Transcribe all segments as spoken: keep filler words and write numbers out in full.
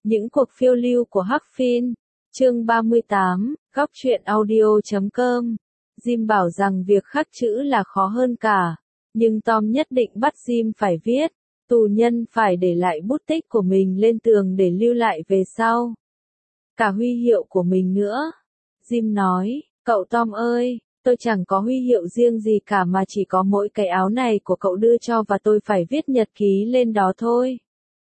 Những cuộc phiêu lưu của Hắc Phiên. Chương ba mươi tám, góc truyện audio chấm com. Jim bảo rằng việc khắc chữ là khó hơn cả, nhưng Tom nhất định bắt Jim phải viết. Tù nhân phải để lại bút tích của mình lên tường để lưu lại về sau. Cả huy hiệu của mình nữa. Jim nói, cậu Tom ơi, tôi chẳng có huy hiệu riêng gì cả mà chỉ có mỗi cái áo này của cậu đưa cho và tôi phải viết nhật ký lên đó thôi.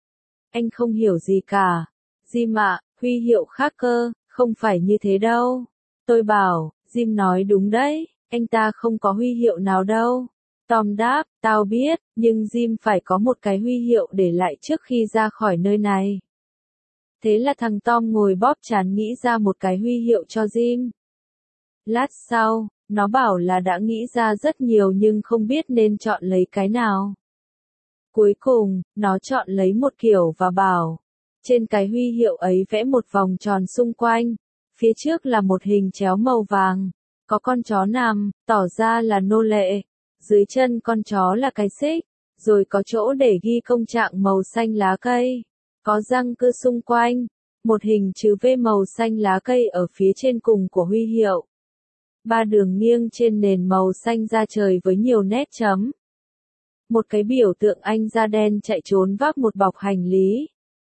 Anh không hiểu gì cả. Jim ạ, huy hiệu khác cơ, không phải như thế đâu. Tôi bảo, Jim nói đúng đấy, anh ta không có huy hiệu nào đâu. Tom đáp, tao biết, nhưng Jim phải có một cái huy hiệu để lại trước khi ra khỏi nơi này. Thế là thằng Tom ngồi bóp trán nghĩ ra một cái huy hiệu cho Jim. Lát sau, nó bảo là đã nghĩ ra rất nhiều nhưng không biết nên chọn lấy cái nào. Cuối cùng, nó chọn lấy một kiểu và bảo, trên cái huy hiệu ấy vẽ một vòng tròn xung quanh, phía trước là một hình chéo màu vàng, có con chó nằm, tỏ ra là nô lệ, dưới chân con chó là cái xích, rồi có chỗ để ghi công trạng màu xanh lá cây, có răng cưa xung quanh, một hình chữ V màu xanh lá cây ở phía trên cùng của huy hiệu. Ba đường nghiêng trên nền màu xanh da trời với nhiều nét chấm. Một cái biểu tượng anh da đen chạy trốn vác một bọc hành lý.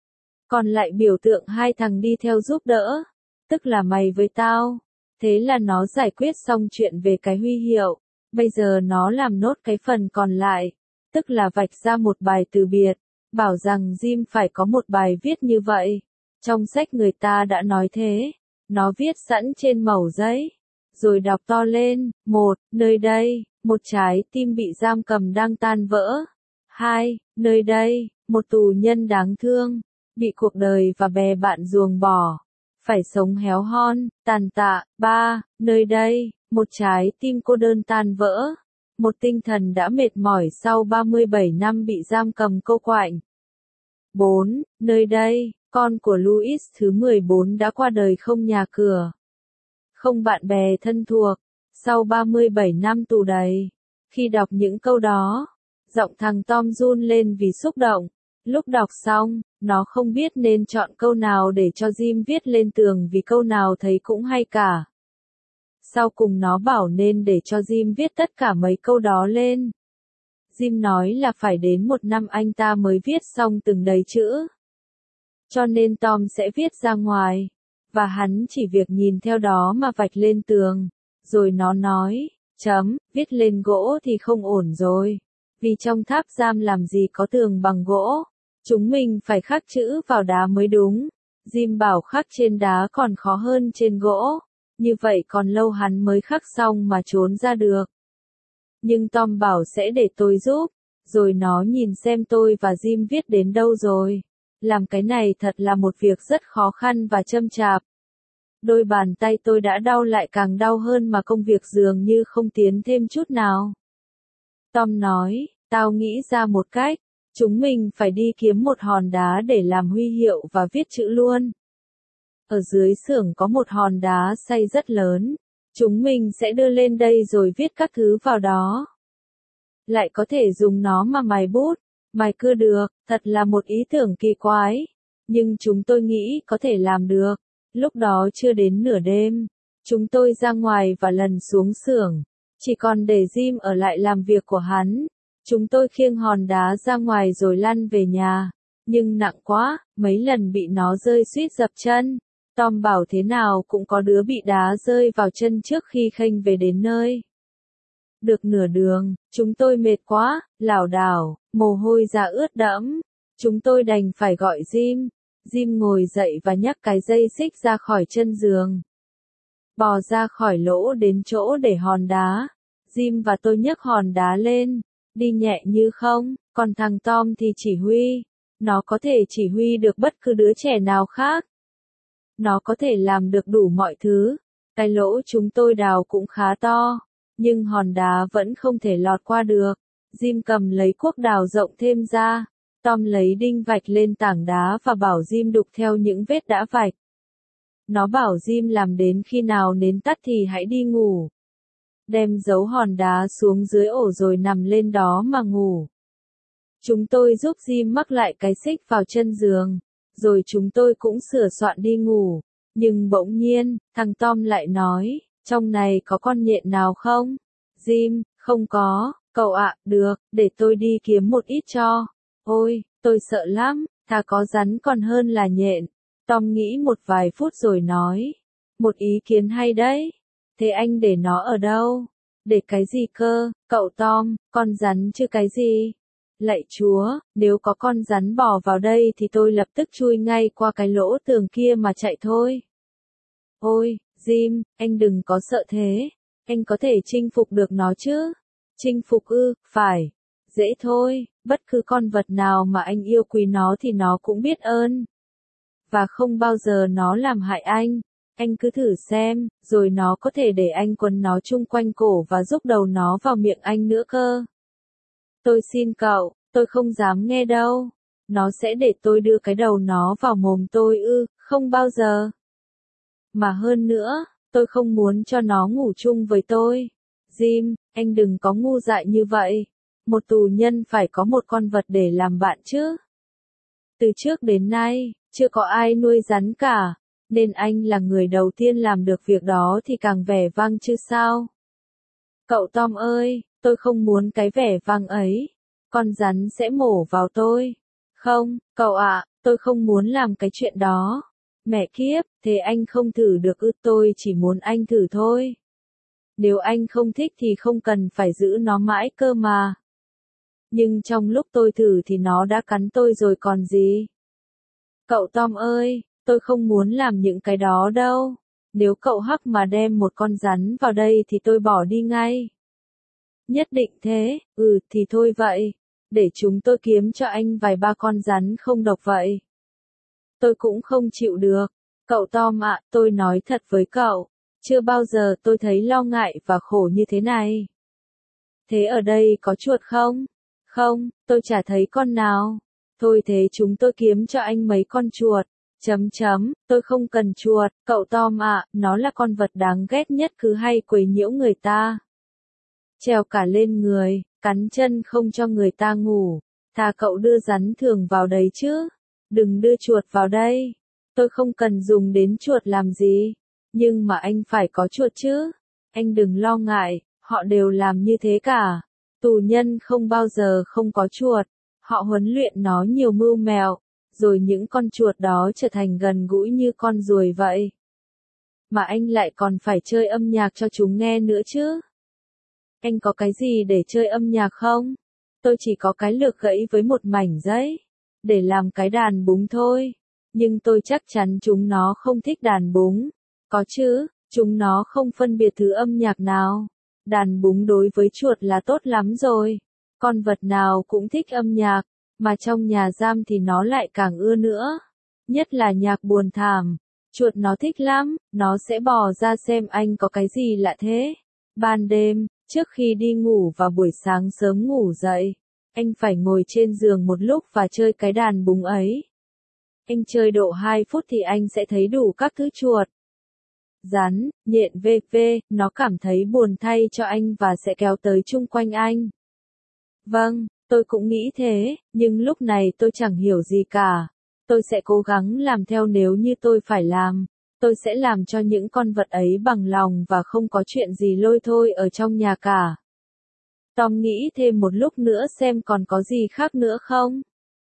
Còn lại biểu tượng hai thằng đi theo giúp đỡ, tức là mày với tao. Thế là nó giải quyết xong chuyện về cái huy hiệu. Bây giờ nó làm nốt cái phần còn lại, tức là vạch ra một bài từ biệt, bảo rằng Jim phải có một bài viết như vậy. Trong sách người ta đã nói thế. Nó viết sẵn trên mẩu giấy, rồi đọc to lên, một, nơi đây, một trái tim bị giam cầm đang tan vỡ. Hai, nơi đây, một tù nhân đáng thương, bị cuộc đời và bè bạn ruồng bỏ, phải sống héo hon, tàn tạ. Ba, nơi đây, một trái tim cô đơn tan vỡ, một tinh thần đã mệt mỏi sau ba mươi bảy năm bị giam cầm cô quạnh. Bốn, nơi đây, con của Louis thứ mười bốn đã qua đời không nhà cửa, không bạn bè thân thuộc, sau ba mươi bảy năm tù đầy. Khi đọc những câu đó, giọng thằng Tom run lên vì xúc động. Lúc đọc xong, nó không biết nên chọn câu nào để cho Jim viết lên tường vì câu nào thấy cũng hay cả. Sau cùng nó bảo nên để cho Jim viết tất cả mấy câu đó lên. Jim nói là phải đến một năm anh ta mới viết xong từng đầy chữ. Cho nên Tom sẽ viết ra ngoài, và hắn chỉ việc nhìn theo đó mà vạch lên tường. Rồi nó nói, chấm, viết lên gỗ thì không ổn rồi. Vì trong tháp giam làm gì có tường bằng gỗ. Chúng mình phải khắc chữ vào đá mới đúng. Jim bảo khắc trên đá còn khó hơn trên gỗ. Như vậy còn lâu hắn mới khắc xong mà trốn ra được. Nhưng Tom bảo sẽ để tôi giúp. Rồi nó nhìn xem tôi và Jim viết đến đâu rồi. Làm cái này thật là một việc rất khó khăn và châm chạp. Đôi bàn tay tôi đã đau lại càng đau hơn mà công việc dường như không tiến thêm chút nào. Tom nói, tao nghĩ ra một cách. Chúng mình phải đi kiếm một hòn đá để làm huy hiệu và viết chữ luôn. Ở dưới xưởng có một hòn đá xay rất lớn. Chúng mình sẽ đưa lên đây rồi viết các thứ vào đó. Lại có thể dùng nó mà mài bút, mài cưa được, thật là một ý tưởng kỳ quái. Nhưng chúng tôi nghĩ có thể làm được. Lúc đó chưa đến nửa đêm, chúng tôi ra ngoài và lần xuống xưởng. Chỉ còn để Jim ở lại làm việc của hắn. Chúng tôi khiêng hòn đá ra ngoài rồi lăn về nhà. Nhưng nặng quá, mấy lần bị nó rơi suýt dập chân. Tom bảo thế nào cũng có đứa bị đá rơi vào chân trước khi khênh về đến nơi. Được nửa đường, chúng tôi mệt quá, lảo đảo, mồ hôi ra ướt đẫm. Chúng tôi đành phải gọi Jim. Jim ngồi dậy và nhắc cái dây xích ra khỏi chân giường. Bò ra khỏi lỗ đến chỗ để hòn đá. Jim và tôi nhấc hòn đá lên. Đi nhẹ như không, còn thằng Tom thì chỉ huy. Nó có thể chỉ huy được bất cứ đứa trẻ nào khác. Nó có thể làm được đủ mọi thứ. Cái lỗ chúng tôi đào cũng khá to. Nhưng hòn đá vẫn không thể lọt qua được. Jim cầm lấy cuốc đào rộng thêm ra. Tom lấy đinh vạch lên tảng đá và bảo Jim đục theo những vết đã vạch. Nó bảo Jim làm đến khi nào nến tắt thì hãy đi ngủ. Đem giấu hòn đá xuống dưới ổ rồi nằm lên đó mà ngủ. Chúng tôi giúp Jim mắc lại cái xích vào chân giường. Rồi chúng tôi cũng sửa soạn đi ngủ. Nhưng bỗng nhiên, thằng Tom lại nói, trong này có con nhện nào không? Jim, không có, cậu ạ, được, để tôi đi kiếm một ít cho. Ôi, tôi sợ lắm, thà có rắn còn hơn là nhện. Tom nghĩ một vài phút rồi nói, một ý kiến hay đấy. Thế anh để nó ở đâu? Để cái gì cơ, cậu Tom, con rắn chứ cái gì? Lạy Chúa, nếu có con rắn bò vào đây thì tôi lập tức chui ngay qua cái lỗ tường kia mà chạy thôi. Ôi, Jim, anh đừng có sợ thế. Anh có thể chinh phục được nó chứ? Chinh phục ư, phải. Dễ thôi, bất cứ con vật nào mà anh yêu quý nó thì nó cũng biết ơn. Và không bao giờ nó làm hại anh. Anh cứ thử xem, rồi nó có thể để anh quấn nó chung quanh cổ và rúc đầu nó vào miệng anh nữa cơ. Tôi xin cậu, tôi không dám nghe đâu. Nó sẽ để tôi đưa cái đầu nó vào mồm tôi ư, không bao giờ. Mà hơn nữa, tôi không muốn cho nó ngủ chung với tôi. Jim, anh đừng có ngu dại như vậy. Một tù nhân phải có một con vật để làm bạn chứ. Từ trước đến nay, chưa có ai nuôi rắn cả, nên anh là người đầu tiên làm được việc đó thì càng vẻ vang chứ sao. Cậu Tom ơi, tôi không muốn cái vẻ vang ấy. Con rắn sẽ mổ vào tôi. Không, cậu ạ, tôi không muốn làm cái chuyện đó. Mẹ kiếp, thế anh không thử được ư? Tôi chỉ muốn anh thử thôi. Nếu anh không thích thì không cần phải giữ nó mãi cơ mà. Nhưng trong lúc tôi thử thì nó đã cắn tôi rồi còn gì. Cậu Tom ơi, tôi không muốn làm những cái đó đâu. Nếu cậu Hắc mà đem một con rắn vào đây thì tôi bỏ đi ngay. Nhất định thế, ừ thì thôi vậy. Để chúng tôi kiếm cho anh vài ba con rắn không độc vậy. Tôi cũng không chịu được. Cậu Tom ạ, tôi nói thật với cậu. Chưa bao giờ tôi thấy lo ngại và khổ như thế này. Thế ở đây có chuột không? Không, tôi chả thấy con nào. Thôi thế chúng tôi kiếm cho anh mấy con chuột. Chấm chấm, tôi không cần chuột, cậu Tom ạ, nó là con vật đáng ghét nhất cứ hay quấy nhiễu người ta. Trèo cả lên người, cắn chân không cho người ta ngủ. Thà cậu đưa rắn thường vào đấy chứ. Đừng đưa chuột vào đây. Tôi không cần dùng đến chuột làm gì. Nhưng mà anh phải có chuột chứ. Anh đừng lo ngại, họ đều làm như thế cả. Tù nhân không bao giờ không có chuột. Họ huấn luyện nó nhiều mưu mẹo. Rồi những con chuột đó trở thành gần gũi như con ruồi vậy. Mà anh lại còn phải chơi âm nhạc cho chúng nghe nữa chứ. Anh có cái gì để chơi âm nhạc không? Tôi chỉ có cái lược gãy với một mảnh giấy. Để làm cái đàn búng thôi. Nhưng tôi chắc chắn chúng nó không thích đàn búng. Có chứ, chúng nó không phân biệt thứ âm nhạc nào. Đàn búng đối với chuột là tốt lắm rồi. Con vật nào cũng thích âm nhạc. Mà trong nhà giam thì nó lại càng ưa nữa. Nhất là nhạc buồn thảm. Chuột nó thích lắm, nó sẽ bò ra xem anh có cái gì lạ thế. Ban đêm, trước khi đi ngủ và buổi sáng sớm ngủ dậy, anh phải ngồi trên giường một lúc và chơi cái đàn búng ấy. Anh chơi độ hai phút thì anh sẽ thấy đủ các thứ chuột. Rắn, nhện vân vân, nó cảm thấy buồn thay cho anh và sẽ kéo tới chung quanh anh. Vâng, tôi cũng nghĩ thế, nhưng lúc này tôi chẳng hiểu gì cả. Tôi sẽ cố gắng làm theo nếu như tôi phải làm. Tôi sẽ làm cho những con vật ấy bằng lòng và không có chuyện gì lôi thôi ở trong nhà cả. Tom nghĩ thêm một lúc nữa xem còn có gì khác nữa không.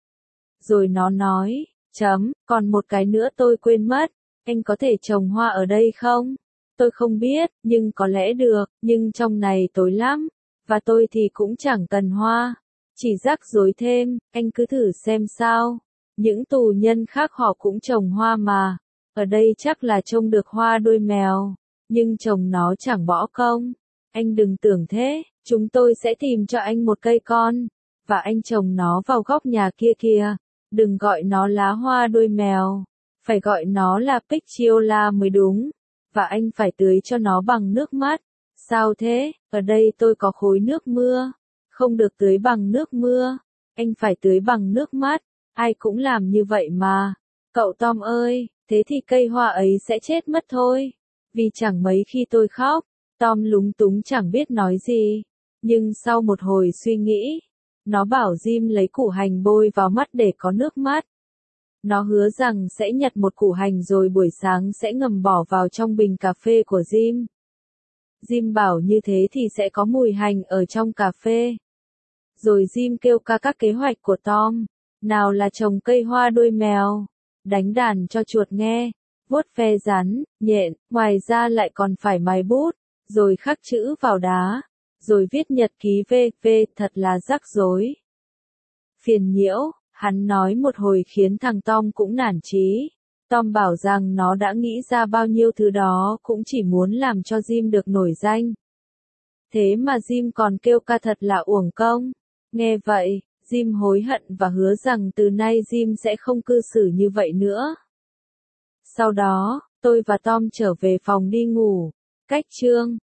Rồi nó nói, chấm, còn một cái nữa tôi quên mất. Anh có thể trồng hoa ở đây không? Tôi không biết, nhưng có lẽ được, nhưng trong này tối lắm. Và tôi thì cũng chẳng cần hoa. Chỉ rắc rối thêm, anh cứ thử xem sao. Những tù nhân khác họ cũng trồng hoa mà. Ở đây chắc là trông được hoa đuôi mèo. Nhưng trồng nó chẳng bỏ công. Anh đừng tưởng thế, chúng tôi sẽ tìm cho anh một cây con. Và anh trồng nó vào góc nhà kia kìa. Đừng gọi nó lá hoa đuôi mèo. Phải gọi nó là Picciola mới đúng. Và anh phải tưới cho nó bằng nước mắt. Sao thế, ở đây tôi có khối nước mưa. Không được tưới bằng nước mưa. Anh phải tưới bằng nước mắt. Ai cũng làm như vậy mà. Cậu Tom ơi, thế thì cây hoa ấy sẽ chết mất thôi. Vì chẳng mấy khi tôi khóc. Tom lúng túng chẳng biết nói gì. Nhưng sau một hồi suy nghĩ, nó bảo Jim lấy củ hành bôi vào mắt để có nước mắt. Nó hứa rằng sẽ nhặt một củ hành rồi buổi sáng sẽ ngầm bỏ vào trong bình cà phê của Jim. Jim bảo như thế thì sẽ có mùi hành ở trong cà phê. Rồi Jim kêu ca các kế hoạch của Tom. Nào là trồng cây hoa đuôi mèo, đánh đàn cho chuột nghe, vuốt ve rắn, nhện, ngoài ra lại còn phải mài bút, rồi khắc chữ vào đá, rồi viết nhật ký vê vê, thật là rắc rối. Phiền nhiễu, hắn nói một hồi khiến thằng Tom cũng nản chí. Tom bảo rằng nó đã nghĩ ra bao nhiêu thứ đó cũng chỉ muốn làm cho Jim được nổi danh. Thế mà Jim còn kêu ca thật là uổng công. Nghe vậy, Jim hối hận và hứa rằng từ nay Jim sẽ không cư xử như vậy nữa. Sau đó, tôi và Tom trở về phòng đi ngủ. Cách chương